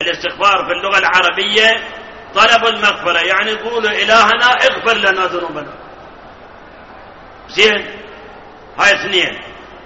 الاستغفار في اللغة العربية طلب المغفرة، يعني يقول إلهنا اغفر لنا ذنوبنا. زين، هاي اثنين.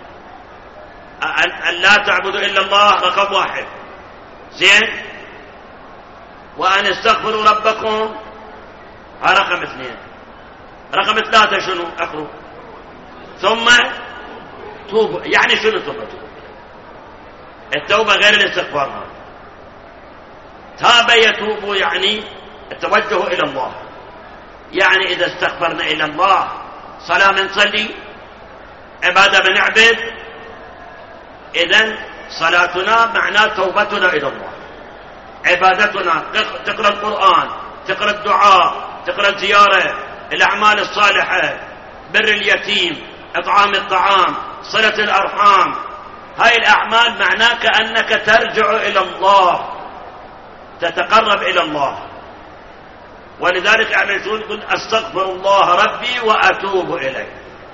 أن لا تعبدوا إلا الله رقم واحد. زين، وأن استغفروا ربكم ها رقم اثنين. رقم ثلاثة شنو؟ أقروا ثم توبوا. يعني شنو توبة؟ التوبة غير الاستغفار. تاب يتوب يعني التوجه إلى الله. يعني إذا استغفرنا إلى الله صلاة بنصلي، عبادة بنعبد، إذن صلاتنا معناه توبتنا إلى الله. عبادتنا تقرأ القرآن، تقرأ الدعاء، تقرأ الزيارة، الأعمال الصالحة، بر اليتيم، إطعام الطعام، صلة الأرحام. هاي الأعمال معناه كأنك ترجع إلى الله، تتقرب إلى الله. ولذلك يعني تقول أستغفر الله ربي وأتوب إليه.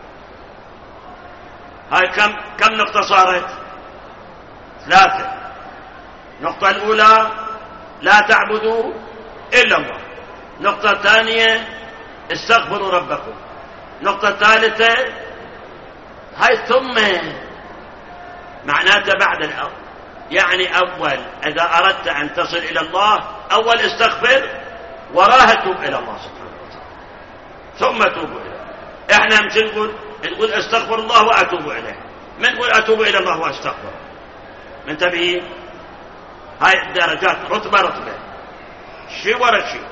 هاي كم نقطة صارت؟ 3. النقطة الأولى لا تعبدوا إلا الله. النقطة الثانية استغفروا ربكم. النقطة الثالثة هاي ثم معناته بعد الأول. يعني أول إذا أردت أن تصل إلى الله أول استغفر، وراها توب إلى الله سبحانه وتعالى، ثم توبوا إليه. إحنا نقول استغفر الله وأتوب إليه، من نقول أتوب إلى الله وأستغفر. منتبهين؟ هاي الدرجات رتبة رتبة، شيء ورا شيء.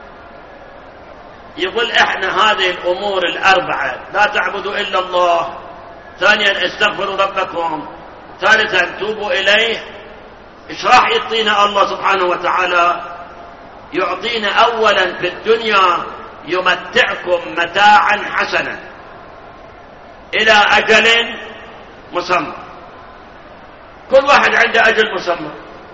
يقول إحنا هذه الأمور الأربعة، لا تعبدوا إلا الله، ثانيا استغفروا ربكم، ثالثا توبوا إليه. إيش راح يعطينا الله سبحانه وتعالى؟ يعطينا أولا في الدنيا يمتعكم متاعا حسنا إلى أجل مسمى. كل واحد عنده أجل مسمى.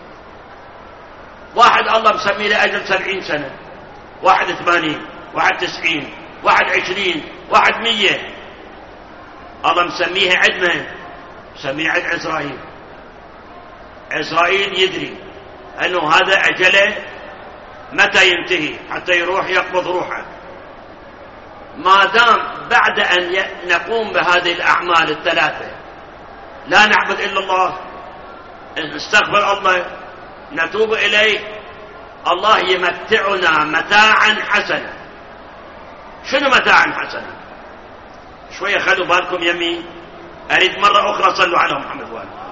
واحد الله مسمي له أجل 70 سنة، واحد 80، واحد 90، واحد 20، واحد 100. الله مسميه عدنا، مسميه عد عزرائيل. عزرائيل يدري أنه هذا أجله متى ينتهي حتى يروح يقبض روحه. ما دام بعد أن نقوم بهذه الأعمال الثلاثة، لا نعبد إلا الله، نستغفر الله، نتوب إليه، الله يمتعنا متاعا حسنا. شنو متاعا حسنا؟ شوية خلوا بالكم يمي، أريد مرة أخرى صلوا على محمد وآله.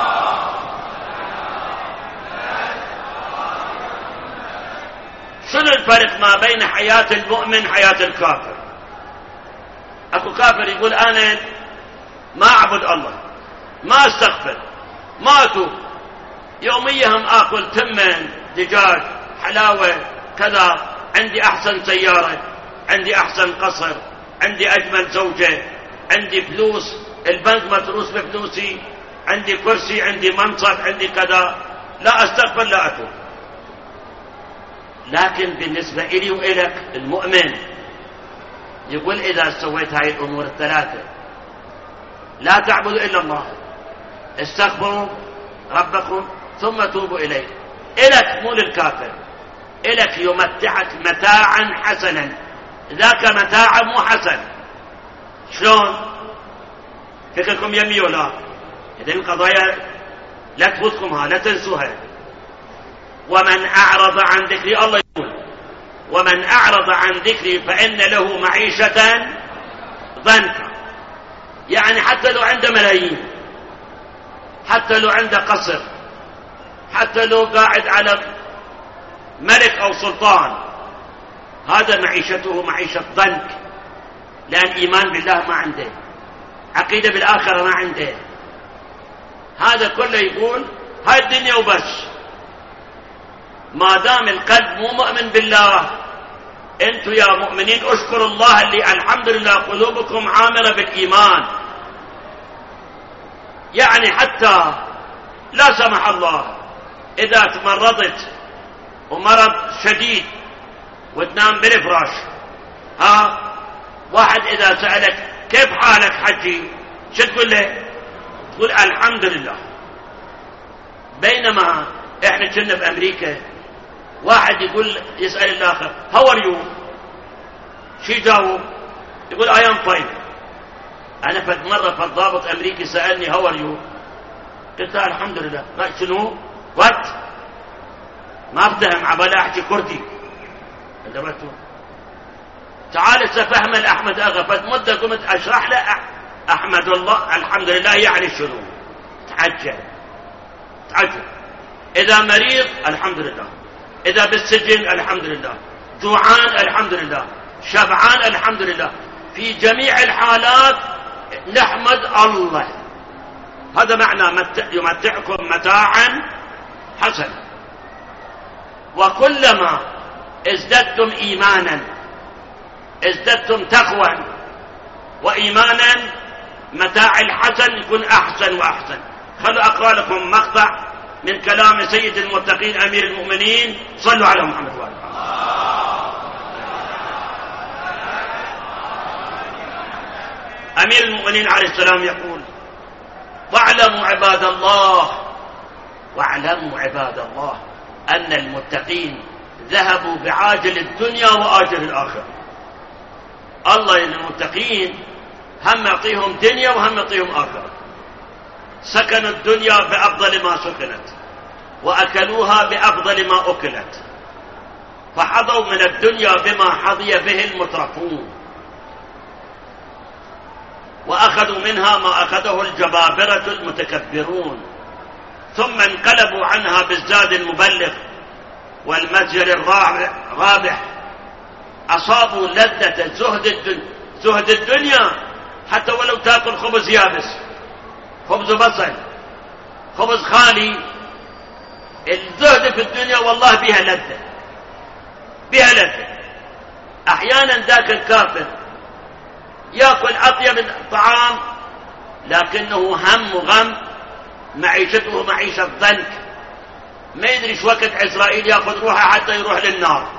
شنو الفرق ما بين حياة المؤمن حياة الكافر؟ أكو كافر يقول أنا ما أعبد الله، ما أستغفر، ما أتوب، يوميا هم آكل تمن، دجاج، حلاوة، كذا، عندي أحسن سيارة، عندي أحسن قصر، عندي أجمل زوجة، عندي فلوس، البنك متروس بفلوسي، عندي كرسي، عندي منصب، عندي كذا، لا أستغفر لا أتوب. لكن بالنسبة إلي وإلك المؤمن يقول إذا سويت هاي الأمور الثلاثة، لا تعبدوا إلا الله، استغفروا ربكم، ثم توبوا إليه، إلك مو للكافر، إلك يمتعك متاعا حسنا. ذاك متاعا مو حسن. شلون؟ فكركم يمي ولا؟ إذن القضايا لا تفوتكمها، لا تنسوها. ومن أعرض عن ذكري، الله يقول ومن أعرض عن ذكري فإن له معيشة ضنكا. يعني حتى لو عنده ملايين، حتى لو عنده قصر، حتى لو قاعد على ملك أو سلطان، هذا معيشته معيشة ضنك، لأن إيمان بالله ما عنده، عقيدة بالآخرة ما عنده. هذا كله يقول هاي الدنيا وبس. ما دام القلب مو مؤمن بالله، انتوا يا مؤمنين اشكروا الله اللي الحمد لله قلوبكم عامرة بالإيمان. يعني حتى لا سمح الله إذا تمرضت ومرض شديد وتنام بالفراش، واحد إذا سألك كيف حالك حجي، شو تقول له؟ تقول الحمد لله. بينما احنا كنا بأمريكا، واحد يقول يسأل الآخر How are you؟ شي جاوب؟ يقول I am fine. أنا فد مرة فالضابط أمريكي سألني How are you؟ قلت له الحمد لله. ما شنو؟ وات؟ ما أفتهم عبالي أحكي كردي. انتبهتوا؟ تعال سفهم الأحمد أغا فد مدة قمت أشرح له أحمد الله الحمد لله يعني شنو؟ تعجل. إذا مريض الحمد لله، إذا بالسجن الحمد لله، جوعان الحمد لله، شبعان الحمد لله، في جميع الحالات نحمد الله. هذا معنى يمتعكم متاعا حسنا. وكلما ازددتم إيمانا ازددتم تقوى وإيمانا متاع الحسن يكون أحسن وأحسن. خلوا أقرأ لكم مقطع من كلام سيد المتقين أمير المؤمنين صلوا على محمد وآله. أمير المؤمنين عليه السلام يقول واعلموا عباد الله أن المتقين ذهبوا بعاجل الدنيا وآجل الآخرة. الله المتقين هم يعطيهم دنيا وهم يعطيهم آخرة. سكنوا الدنيا بأفضل ما سكنت وأكلوها بأفضل ما أكلت، فحظوا من الدنيا بما حظي به المترفون، وأخذوا منها ما أخذه الجبابرة المتكبرون، ثم انقلبوا عنها بالزاد المبلغ والمتجر الرابح. أصابوا لذة زهد الدنيا حتى ولو تأكل خبز يابس، خبز بصل، خبز خالي. الزهد في الدنيا والله بها لذة. أحيانا ذاك الكافر يأكل أطيب الطعام لكنه هم وغم، معيشته معيشة ضنك، ما يدري شو وقت إسرائيل يأخذ روحه حتى يروح للنار.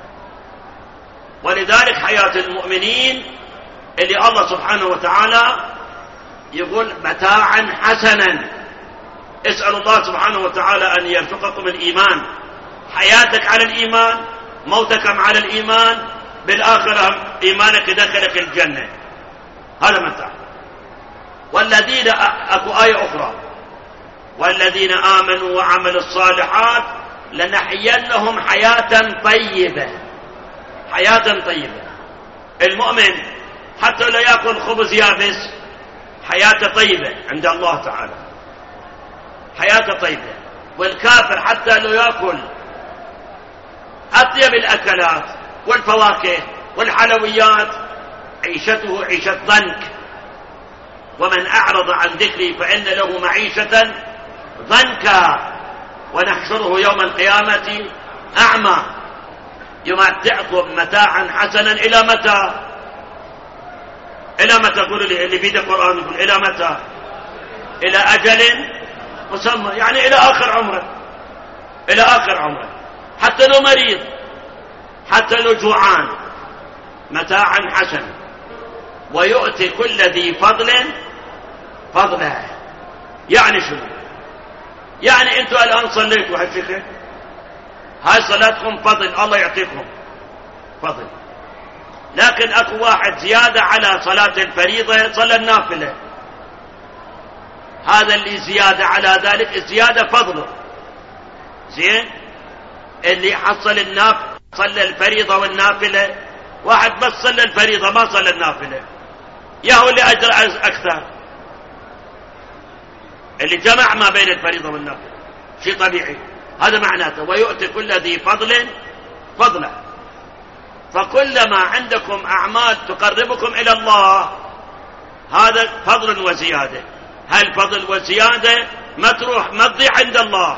ولذلك حياة المؤمنين اللي الله سبحانه وتعالى يقول متاعا حسنا. اسأل الله سبحانه وتعالى أن يرزقكم الإيمان، حياتك على الإيمان، موتك على الإيمان، بالآخرة إيمانك دخلك الجنة. هذا متاع. والذين أكو آية أخرى والذين آمنوا وعملوا الصالحات لنحيينهم حياة طيبة. المؤمن حتى لا يأكل خبز يابس حياة طيبة عند الله تعالى، حياة طيبة. والكافر حتى لا يأكل أطيب الأكلات والفواكه والحلويات عيشته عيشة ضنك. ومن أعرض عن ذكري فإن له معيشة ضنكا ونحشره يوم القيامة أعمى. يمتعكم متاعا حسنا إلى متى؟ قولوا لي اللي بيد القرآن يقول إلى متى؟ إلى أجل مسمى، يعني إلى آخر عمره، حتى لو مريض، حتى لو جوعان، متاعا حسنا. ويؤتي كل ذي فضل فضله. يعني شنو؟ يعني انتوا الآن صليتوا هالشيء، هاي صلاتكم فضل، الله يعطيكم فضل. لكن اكو واحد زيادة على صلاة الفريضة صلى النافلة، هذا اللي زيادة على ذلك الزيادة فضله. زين؟ اللي حصل صلى الفريضة والنافلة، واحد بس صلى الفريضة ما صلى النافلة، ياهو اللي أجر أكثر، اللي جمع ما بين الفريضة والنافلة، شيء طبيعي. هذا معناته ويؤتي كل ذي فضل فضله. فكلما عندكم أعمال تقربكم إلى الله هذا فضل وزيادة. هالفضل والزيادة ما تروح ما تضيع عند الله،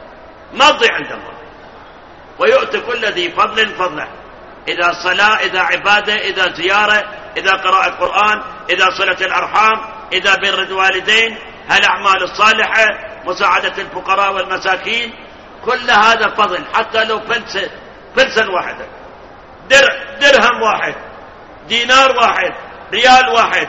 ويؤتي كل ذي فضل فضله. إذا صلاة، إذا عبادة، إذا زيارة، إذا قراءة قرآن، إذا صلة الأرحام، إذا بر الوالدين، هالأعمال الصالحة، مساعدة الفقراء والمساكين، كل هذا فضل. حتى لو فلسا واحدة، درهم واحد، دينار واحد، ريال واحد،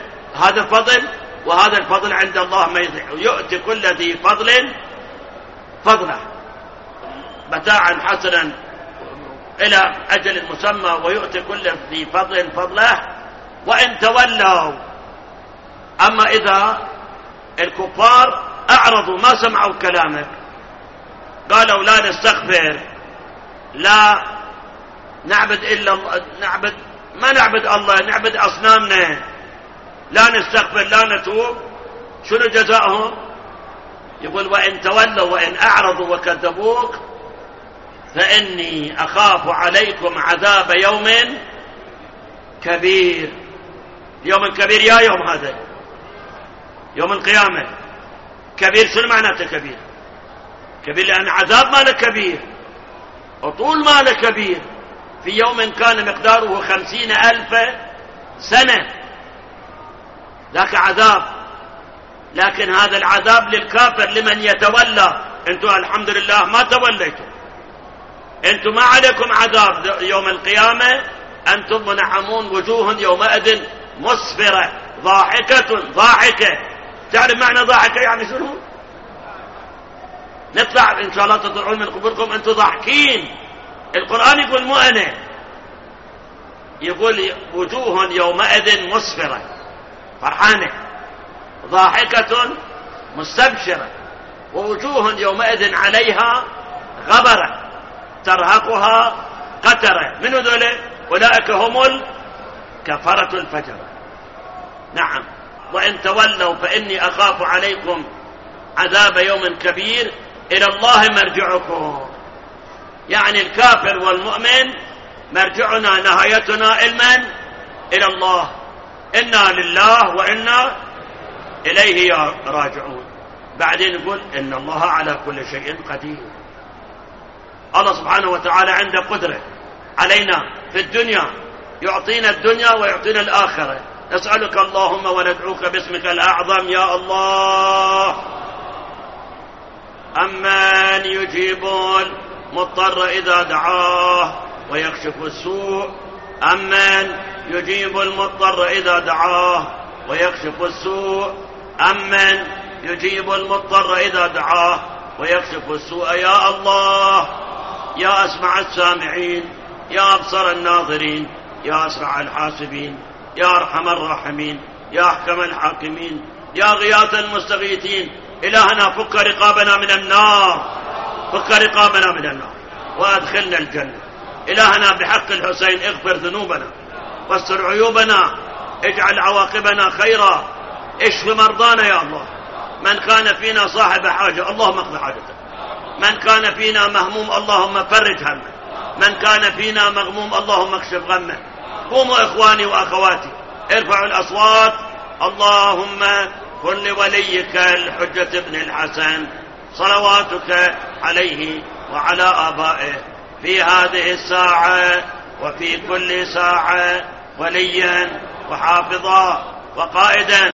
هذا فضل. وهذا الفضل عند الله ما يضيع. يؤتي كل ذي فضل فضله متاعا حسنا إلى أجل مسمى ويؤتي كل ذي فضل فضله وإن تولوا. أما إذا الكفار أعرضوا ما سمعوا كلامك، قالوا لا نستغفر، لا نعبد إلا الله، ما نعبد الله، نعبد أصنامنا، لا نستغفر لا نتوب، شنو جزاؤهم؟ يقول وإن تولوا وإن أعرضوا وكذبوك فإني أخاف عليكم عذاب يوم كبير. يوم كبير يا يوم هذا يوم القيامة. كبير شنو معناته كبير؟ كبير لأن عذاب ماله كبير وطول ماله كبير، في يوم كان مقداره 50,000 سنة، ذاك عذاب. لكن هذا العذاب للكافر لمن يتولى. انتم الحمد لله ما توليتم، انتم ما عليكم عذاب يوم القيامة، انتم منعمون وجوه يومئذ مسفرة ضاحكة. تعرف معنى ضاحكة يعني شنو؟ نطلع ان شاء الله تطلعون من قبوركم انتم ضاحكين. القرآن يقول مو أنا، يقول وجوه يومئذ مسفرة فرحانة ضاحكة مستبشرة، ووجوه يومئذ عليها غبرة ترهقها قترة. من ذولا؟ أولئك هم الكفرة الفجرة. نعم. وإن تولوا فإني أخاف عليكم عذاب يوم كبير إلى الله مرجعكم. يعني الكافر والمؤمن مرجعنا نهايتنا إلى الله. إنا لله وإنا إليه راجعون. بعدين يقول إن الله على كل شيء قدير. الله سبحانه وتعالى عنده قدرة علينا في الدنيا، يعطينا الدنيا ويعطينا الآخرة. نسألك اللهم وندعوك باسمك الأعظم يا الله. أمن يجيب المضطر إذا دعاه ويكشف السوء. أمن يجيب المضطر إذا دعاه ويكشف السوء. أمن يجيب المضطر إذا دعاه ويكشف السوء. يا الله يا أسمع السامعين، يا أبصر الناظرين، يا أسرع الحاسبين، يا أرحم الراحمين، يا أحكم الحاكمين، يا غياث المستغيثين. إلهنا فك رقابنا من النار، فك رقابنا من النار وأدخلنا الجنة. إلهنا بحق الحسين اغفر ذنوبنا واستر عيوبنا، اجعل عواقبنا خيرا، اشف مرضانا يا الله. من كان فينا صاحب حاجة اللهم اقض حاجته، من كان فينا مهموم اللهم فرج همه، من كان فينا مغموم اللهم اكشف غمه. قوموا إخواني وأخواتي ارفعوا الأصوات. اللهم كن لوليك الحجة ابن الحسن صلواتك عليه وعلى آبائه في هذه الساعة وفي كل ساعة وليا وحافظا وقائدا.